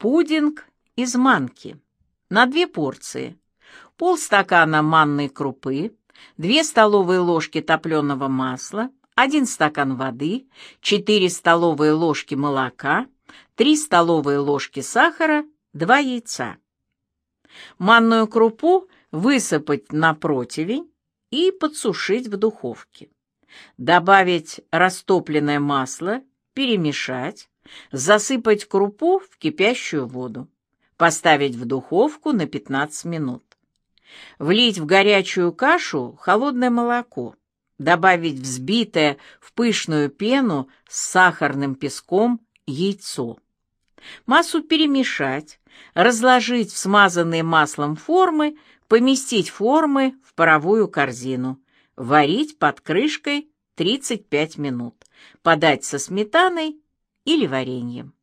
Пудинг из манки на 2 порции. Полстакана манной крупы, 2 столовые ложки топленого масла, 1 стакан воды, 4 столовые ложки молока, 3 столовые ложки сахара, 2 яйца. Манную крупу высыпать на противень и подсушить в духовке. Добавить растопленное масло, перемешать, засыпать крупу в кипящую воду, поставить в духовку на 15 минут. Влить в горячую кашу холодное молоко, добавить взбитое в пышную пену с сахарным песком яйцо. Массу перемешать, разложить в смазанные маслом формы, поместить формы в паровую корзину, варить под крышкой 35 минут, подать со сметаной или вареньем.